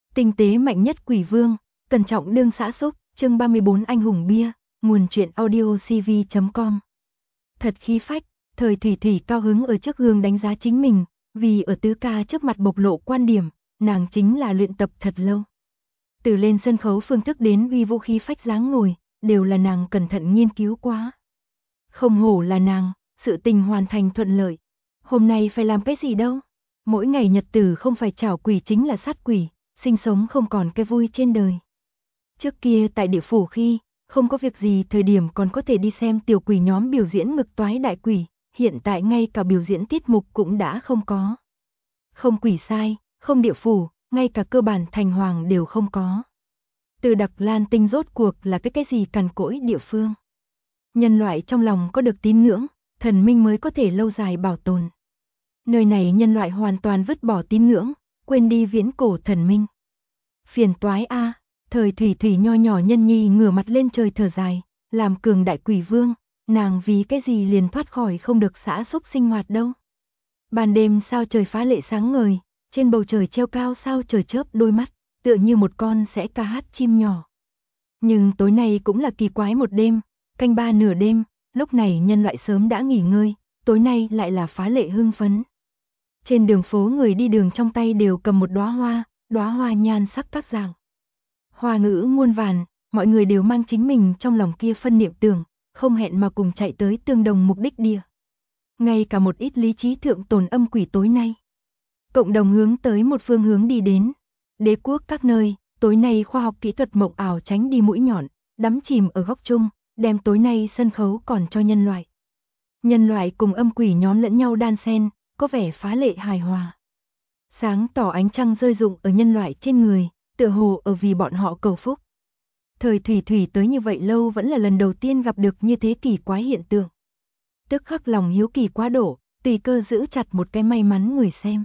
Tinh tế mạnh nhất quỷ vương, cẩn trọng đương xã xúc, chương 34 anh hùng bia, nguồn truyện audio cv.com. Thật khí phách, Thời Thủy Thủy cao hứng ở trước gương đánh giá chính mình, vì ở tứ ca trước mặt bộc lộ quan điểm, nàng chính là luyện tập thật lâu. Từ lên sân khấu phương thức đến uy vũ khí phách dáng ngồi, đều là nàng cẩn thận nghiên cứu quá. Không hổ là nàng, sự tình hoàn thành thuận lợi. Hôm nay phải làm cái gì đâu? Mỗi ngày nhật tử không phải trảo quỷ chính là sát quỷ, sinh sống không còn cái vui trên đời. Trước kia tại địa phủ khi, không có việc gì thời điểm còn có thể đi xem tiểu quỷ nhóm biểu diễn ngực toái đại quỷ, hiện tại ngay cả biểu diễn tiết mục cũng đã không có. Không quỷ sai, không địa phủ, ngay cả cơ bản thành hoàng đều không có. Từ Đặc Lan Tinh rốt cuộc là cái gì cằn cỗi địa phương. Nhân loại trong lòng có được tín ngưỡng, thần minh mới có thể lâu dài bảo tồn. Nơi này nhân loại hoàn toàn vứt bỏ tín ngưỡng, quên đi viễn cổ thần minh. Phiền toái a, Thời Thủy Thủy nho nhỏ nhân nhi ngửa mặt lên trời thở dài, làm cường đại quỷ vương, nàng vì cái gì liền thoát khỏi không được xã xúc sinh hoạt đâu. Ban đêm sao trời phá lệ sáng ngời, trên bầu trời treo cao sao trời chớp đôi mắt, tựa như một con sẽ ca hát chim nhỏ. Nhưng tối nay cũng là kỳ quái một đêm, canh ba nửa đêm, lúc này nhân loại sớm đã nghỉ ngơi, tối nay lại là phá lệ hưng phấn. Trên đường phố người đi đường trong tay đều cầm một đóa hoa nhan sắc các dạng. Hoa ngữ muôn vàn, mọi người đều mang chính mình trong lòng kia phân niệm tưởng, không hẹn mà cùng chạy tới tương đồng mục đích địa. Ngay cả một ít lý trí thượng tồn âm quỷ tối nay. Cộng đồng hướng tới một phương hướng đi đến. Đế quốc các nơi, tối nay khoa học kỹ thuật mộng ảo tránh đi mũi nhọn, đắm chìm ở góc chung, đem tối nay sân khấu còn cho nhân loại. Nhân loại cùng âm quỷ nhóm lẫn nhau đan xen, có vẻ phá lệ hài hòa. Sáng tỏ ánh trăng rơi rụng ở nhân loại trên người, tựa hồ ở vì bọn họ cầu phúc. Thời Thủy Thủy tới như vậy lâu vẫn là lần đầu tiên gặp được như thế kỳ quái hiện tượng. Tức khắc lòng hiếu kỳ quá độ, tùy cơ giữ chặt một cái may mắn người xem.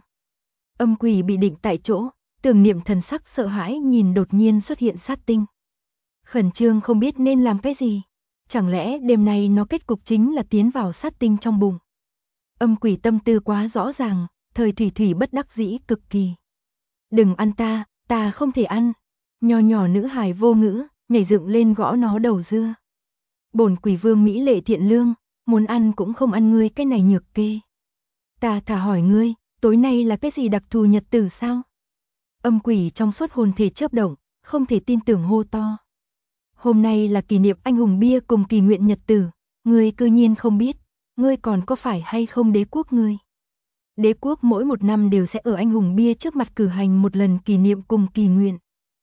Âm quỷ bị định tại chỗ, tưởng niệm thần sắc sợ hãi nhìn đột nhiên xuất hiện sát tinh. Khẩn trương không biết nên làm cái gì. Chẳng lẽ đêm nay nó kết cục chính là tiến vào sát tinh trong bụng. Âm quỷ tâm tư quá rõ ràng, Thời Thủy Thủy bất đắc dĩ cực kỳ. Đừng ăn ta không thể ăn. Nho nhỏ nữ hài vô ngữ, nhảy dựng lên gõ nó đầu dưa. Bổn quỷ vương mỹ lệ thiện lương, muốn ăn cũng không ăn ngươi cái này nhược kê. Ta thả hỏi ngươi, tối nay là cái gì đặc thù nhật tử sao? Âm quỷ trong suốt hồn thể chớp động, không thể tin tưởng hô to. Hôm nay là kỷ niệm anh hùng bia cùng kỳ nguyện nhật tử, ngươi cư nhiên không biết, ngươi còn có phải hay không đế quốc ngươi? Đế quốc mỗi một năm đều sẽ ở anh hùng bia trước mặt cử hành một lần kỷ niệm cùng kỳ nguyện.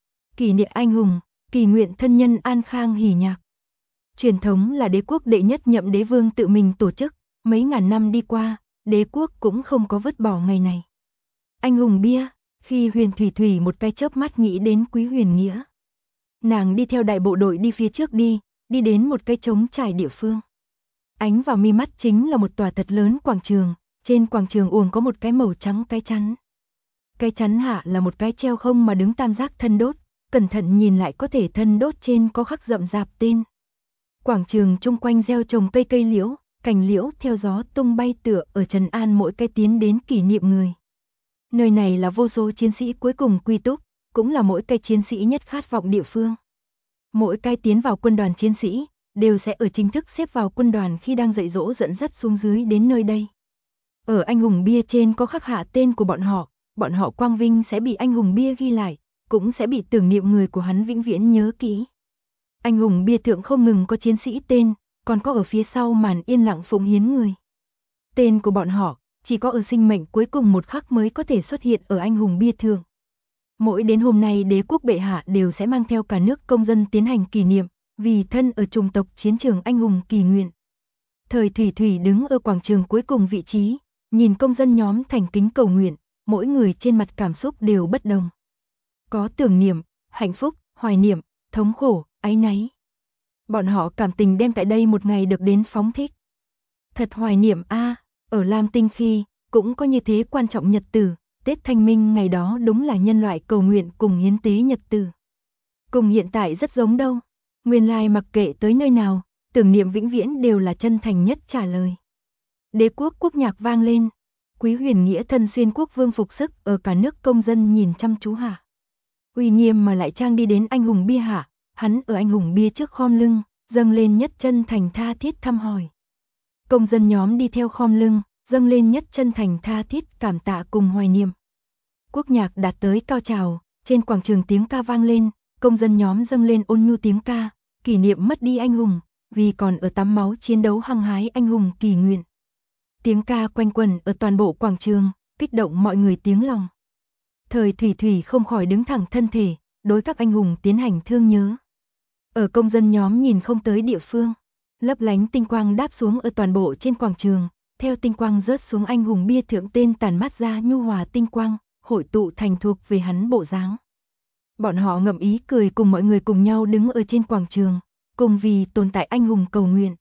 Kỷ niệm anh hùng, kỳ nguyện thân nhân an khang hỉ nhạc. Truyền thống là đế quốc đệ nhất nhậm đế vương tự mình tổ chức, mấy ngàn năm đi qua, đế quốc cũng không có vứt bỏ ngày này. Anh hùng bia, khi Huyền Thủy Thủy một cái chớp mắt nghĩ đến Quý Huyền Nghĩa. Nàng đi theo đại bộ đội đi phía trước đi đến một cái trống trải địa phương. Ánh vào mi mắt chính là một tòa thật lớn quảng trường, trên quảng trường uồng có một cái màu trắng cái chắn. Cái chắn hạ là một cái treo không mà đứng tam giác thân đốt, cẩn thận nhìn lại có thể thân đốt trên có khắc rậm rạp tên. Quảng trường chung quanh gieo trồng cây liễu, cành liễu theo gió tung bay tựa ở trần an mỗi cái tiến đến kỷ niệm người. Nơi này là vô số chiến sĩ cuối cùng quy túc, cũng là mỗi cái chiến sĩ nhất khát vọng địa phương. Mỗi cái tiến vào quân đoàn chiến sĩ, đều sẽ ở chính thức xếp vào quân đoàn khi đang dạy dỗ dẫn dắt xuống dưới đến nơi đây. Ở anh hùng bia trên có khắc hạ tên của bọn họ quang vinh sẽ bị anh hùng bia ghi lại, cũng sẽ bị tưởng niệm người của hắn vĩnh viễn nhớ kỹ. Anh hùng bia thượng không ngừng có chiến sĩ tên, còn có ở phía sau màn yên lặng phụng hiến người. Tên của bọn họ, chỉ có ở sinh mệnh cuối cùng một khắc mới có thể xuất hiện ở anh hùng bia thượng. Mỗi đến hôm nay đế quốc bệ hạ đều sẽ mang theo cả nước công dân tiến hành kỷ niệm, vì thân ở chủng tộc chiến trường anh hùng kỳ nguyện. Thời Thủy Thủy đứng ở quảng trường cuối cùng vị trí, nhìn công dân nhóm thành kính cầu nguyện, mỗi người trên mặt cảm xúc đều bất đồng. Có tưởng niệm, hạnh phúc, hoài niệm, thống khổ, áy náy. Bọn họ cảm tình đem tại đây một ngày được đến phóng thích. Thật hoài niệm a, ở Lam Tinh khi, cũng có như thế quan trọng nhật tử, Tết Thanh Minh ngày đó đúng là nhân loại cầu nguyện cùng hiến tế nhật tử. Cùng hiện tại rất giống đâu, nguyên lai mặc kệ tới nơi nào, tưởng niệm vĩnh viễn đều là chân thành nhất trả lời. Đế quốc quốc nhạc vang lên, Quý Huyền Nghĩa thân xuyên quốc vương phục sức ở cả nước công dân nhìn chăm chú hạ. uy nghiêm mà lại trang đi đến anh hùng bia hạ, hắn ở anh hùng bia trước khom lưng, dâng lên nhất chân thành tha thiết thăm hỏi. Công dân nhóm đi theo khom lưng, dâng lên nhất chân thành tha thiết cảm tạ cùng hoài niệm. Quốc nhạc đạt tới cao trào, trên quảng trường tiếng ca vang lên, công dân nhóm dâng lên ôn nhu tiếng ca, kỷ niệm mất đi anh hùng, vì còn ở tắm máu chiến đấu hăng hái anh hùng kỳ nguyện. Tiếng ca quanh quẩn ở toàn bộ quảng trường, kích động mọi người tiếng lòng. Thời Thủy Thủy không khỏi đứng thẳng thân thể, đối các anh hùng tiến hành thương nhớ. Ở công dân nhóm nhìn không tới địa phương, lấp lánh tinh quang đáp xuống ở toàn bộ trên quảng trường, theo tinh quang rớt xuống anh hùng bia thượng tên tàn mát ra nhu hòa tinh quang, hội tụ thành thuộc về hắn bộ dáng. Bọn họ ngậm ý cười cùng mọi người cùng nhau đứng ở trên quảng trường, cùng vì tồn tại anh hùng cầu nguyện.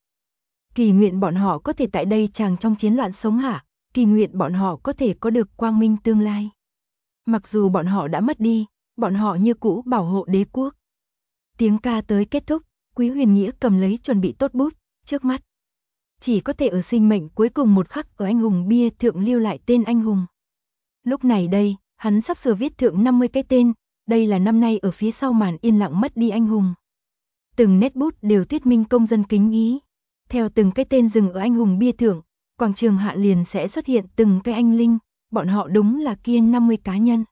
Kỳ nguyện bọn họ có thể tại đây chàng trong chiến loạn sống hạ, kỳ nguyện bọn họ có thể có được quang minh tương lai. Mặc dù bọn họ đã mất đi, bọn họ như cũ bảo hộ đế quốc. Tiếng ca tới kết thúc, Quý Huyền Nghĩa cầm lấy chuẩn bị tốt bút, trước mắt. Chỉ có thể ở sinh mệnh cuối cùng một khắc ở anh hùng bia thượng lưu lại tên anh hùng. Lúc này đây, hắn sắp sửa viết thượng 50 cái tên, đây là năm nay ở phía sau màn yên lặng mất đi anh hùng. Từng nét bút đều thuyết minh công dân kính ý. Theo từng cái tên dừng ở anh hùng bia thượng, quảng trường hạ liền sẽ xuất hiện từng cái anh linh, bọn họ đúng là kia 50 cá nhân.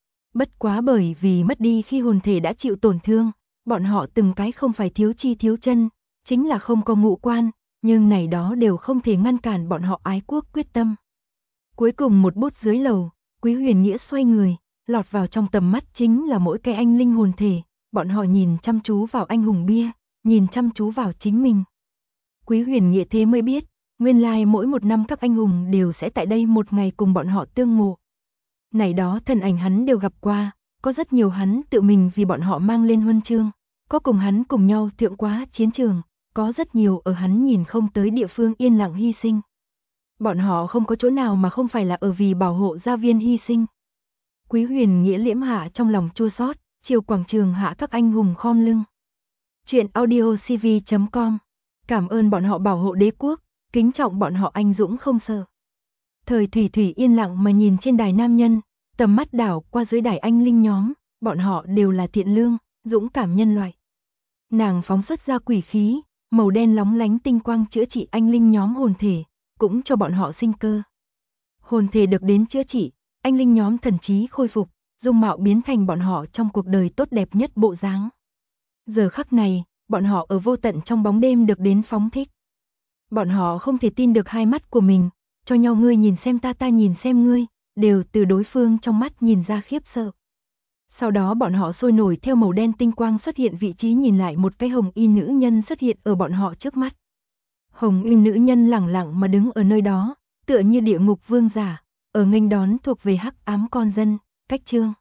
Bất quá bởi vì mất đi khi hồn thể đã chịu tổn thương, bọn họ từng cái không phải thiếu chi thiếu chân, chính là không có ngũ quan, nhưng này đó đều không thể ngăn cản bọn họ ái quốc quyết tâm. Cuối cùng một bút dưới lầu, Quý Huyền Nghĩa xoay người, lọt vào trong tầm mắt chính là mỗi cái anh linh hồn thể, bọn họ nhìn chăm chú vào anh hùng bia, nhìn chăm chú vào chính mình. Quý Huyền Nghĩa thế mới biết, nguyên lai mỗi một năm các anh hùng đều sẽ tại đây một ngày cùng bọn họ tương ngộ. Này đó thân ảnh hắn đều gặp qua, có rất nhiều hắn tự mình vì bọn họ mang lên huân chương, có cùng hắn cùng nhau thượng quá chiến trường, có rất nhiều ở hắn nhìn không tới địa phương yên lặng hy sinh. Bọn họ không có chỗ nào mà không phải là ở vì bảo hộ gia viên hy sinh. Quý Huyền Nghĩa liễm hạ trong lòng chua xót, chiều quảng trường hạ các anh hùng khom lưng. Chuyện audiocv.com. Cảm ơn bọn họ bảo hộ đế quốc, kính trọng bọn họ anh dũng không sợ. Thời Thủy Thủy yên lặng mà nhìn trên đài nam nhân, tầm mắt đảo qua dưới đài anh linh nhóm, bọn họ đều là thiện lương, dũng cảm nhân loại. Nàng phóng xuất ra quỷ khí, màu đen lóng lánh tinh quang chữa trị anh linh nhóm hồn thể, cũng cho bọn họ sinh cơ. Hồn thể được đến chữa trị, anh linh nhóm thần trí khôi phục, dung mạo biến thành bọn họ trong cuộc đời tốt đẹp nhất bộ dáng. Giờ khắc này, bọn họ ở vô tận trong bóng đêm được đến phóng thích. Bọn họ không thể tin được hai mắt của mình, cho nhau ngươi nhìn xem ta nhìn xem ngươi, đều từ đối phương trong mắt nhìn ra khiếp sợ. Sau đó bọn họ sôi nổi theo màu đen tinh quang xuất hiện vị trí nhìn lại một cái hồng y nữ nhân xuất hiện ở bọn họ trước mắt. Hồng y nữ nhân lẳng lặng mà đứng ở nơi đó, tựa như địa ngục vương giả, ở nghênh đón thuộc về hắc ám con dân, cách chương.